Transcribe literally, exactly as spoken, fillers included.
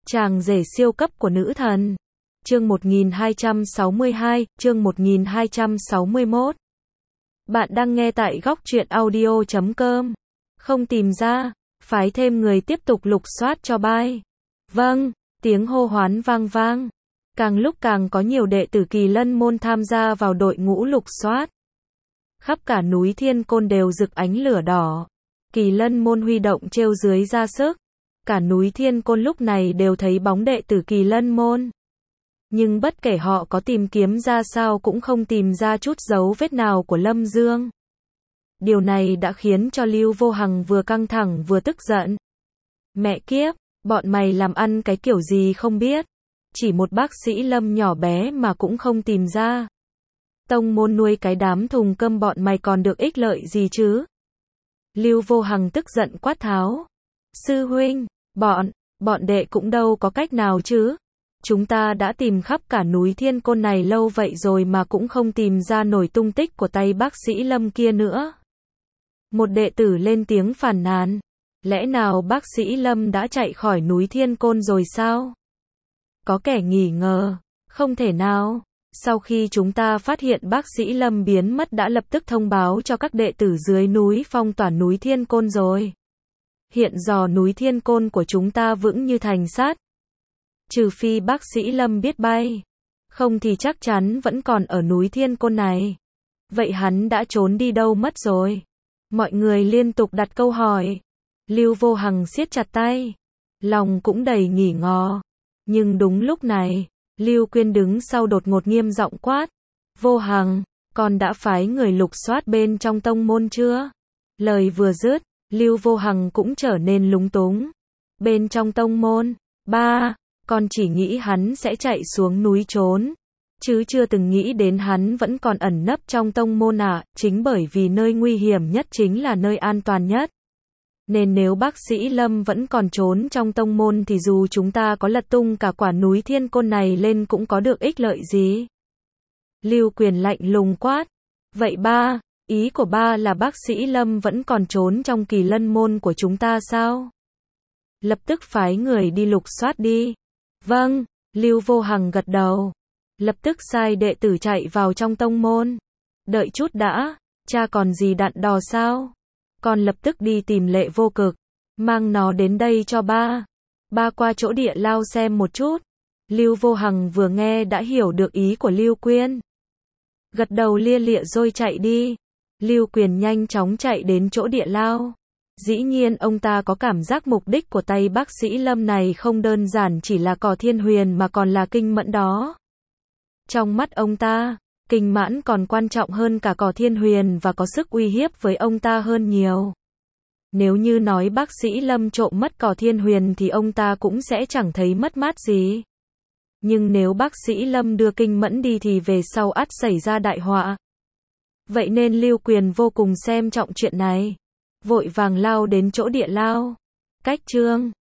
Chàng rể siêu cấp của nữ thần. Chương một nghìn hai trăm sáu mươi hai, chương một nghìn hai trăm sáu mươi mốt. Bạn đang nghe tại góc truyện audio chấm com. Không tìm ra, phái thêm người tiếp tục lục soát cho bai. Vâng, tiếng hô hoán vang vang. Càng lúc càng có nhiều đệ tử Kỳ Lân môn tham gia vào đội ngũ lục soát. Khắp cả núi Thiên Côn đều rực ánh lửa đỏ. Kỳ Lân môn huy động trêu dưới ra sức. Cả núi Thiên Côn lúc này đều thấy bóng đệ tử Kỳ Lân môn. Nhưng bất kể họ có tìm kiếm ra sao cũng không tìm ra chút dấu vết nào của Lâm Dương. Điều này đã khiến cho Lưu Vô Hằng vừa căng thẳng vừa tức giận. Mẹ kiếp, bọn mày làm ăn cái kiểu gì không biết. Chỉ một bác sĩ Lâm nhỏ bé mà cũng không tìm ra. Tông môn nuôi cái đám thùng cơm bọn mày còn được ích lợi gì chứ? Lưu Vô Hằng tức giận quát tháo. Sư huynh, bọn, bọn đệ cũng đâu có cách nào chứ. Chúng ta đã tìm khắp cả núi Thiên Côn này lâu vậy rồi mà cũng không tìm ra nổi tung tích của tay bác sĩ Lâm kia nữa. Một đệ tử lên tiếng phàn nàn. Lẽ nào bác sĩ Lâm đã chạy khỏi núi Thiên Côn rồi sao? Có kẻ nghi ngờ. Không thể nào. Sau khi chúng ta phát hiện bác sĩ Lâm biến mất đã lập tức thông báo cho các đệ tử dưới núi phong tỏa núi Thiên Côn rồi. Hiện giờ núi Thiên Côn của chúng ta vững như thành sắt. Trừ phi bác sĩ Lâm biết bay. Không thì chắc chắn vẫn còn ở núi Thiên Côn này. Vậy hắn đã trốn đi đâu mất rồi? Mọi người liên tục đặt câu hỏi. Lưu Vô Hằng siết chặt tay. Lòng cũng đầy nghỉ ngò. Nhưng đúng lúc này, Lưu Quyên đứng sau đột ngột nghiêm giọng quát. Vô Hằng, con đã phái người lục soát bên trong tông môn chưa? Lời vừa dứt, Lưu Vô Hằng cũng trở nên lúng túng. Bên trong tông môn, ba, con chỉ nghĩ hắn sẽ chạy xuống núi trốn. Chứ chưa từng nghĩ đến hắn vẫn còn ẩn nấp trong tông môn à, chính bởi vì nơi nguy hiểm nhất chính là nơi an toàn nhất. Nên nếu bác sĩ Lâm vẫn còn trốn trong tông môn thì dù chúng ta có lật tung cả quả núi Thiên Côn này lên cũng có được ích lợi gì. Lưu Quyền lạnh lùng quát. Vậy ba, ý của ba là bác sĩ Lâm vẫn còn trốn trong Kỳ Lân môn của chúng ta sao? Lập tức phái người đi lục soát đi. Vâng, Lưu Vô Hằng gật đầu. Lập tức sai đệ tử chạy vào trong tông môn. Đợi chút đã, cha còn gì đặn đò sao? Con lập tức đi tìm Lệ Vô Cực. Mang nó đến đây cho ba. Ba qua chỗ địa lao xem một chút. Lưu Vô Hằng vừa nghe đã hiểu được ý của Lưu Quyên. Gật đầu lia lịa rồi chạy đi. Lưu Quyền nhanh chóng chạy đến chỗ địa lao. Dĩ nhiên ông ta có cảm giác mục đích của tay bác sĩ Lâm này không đơn giản chỉ là Cỏ Thiên Huyền mà còn là Kinh Mẫn đó. Trong mắt ông ta, Kinh Mãn còn quan trọng hơn cả Cỏ Thiên Huyền và có sức uy hiếp với ông ta hơn nhiều. Nếu như nói bác sĩ Lâm trộm mất Cỏ Thiên Huyền thì ông ta cũng sẽ chẳng thấy mất mát gì. Nhưng nếu bác sĩ Lâm đưa Kinh Mẫn đi thì về sau ắt xảy ra đại họa. Vậy nên Lưu Quyền vô cùng xem trọng chuyện này. Vội vàng lao đến chỗ địa lao. Cách chương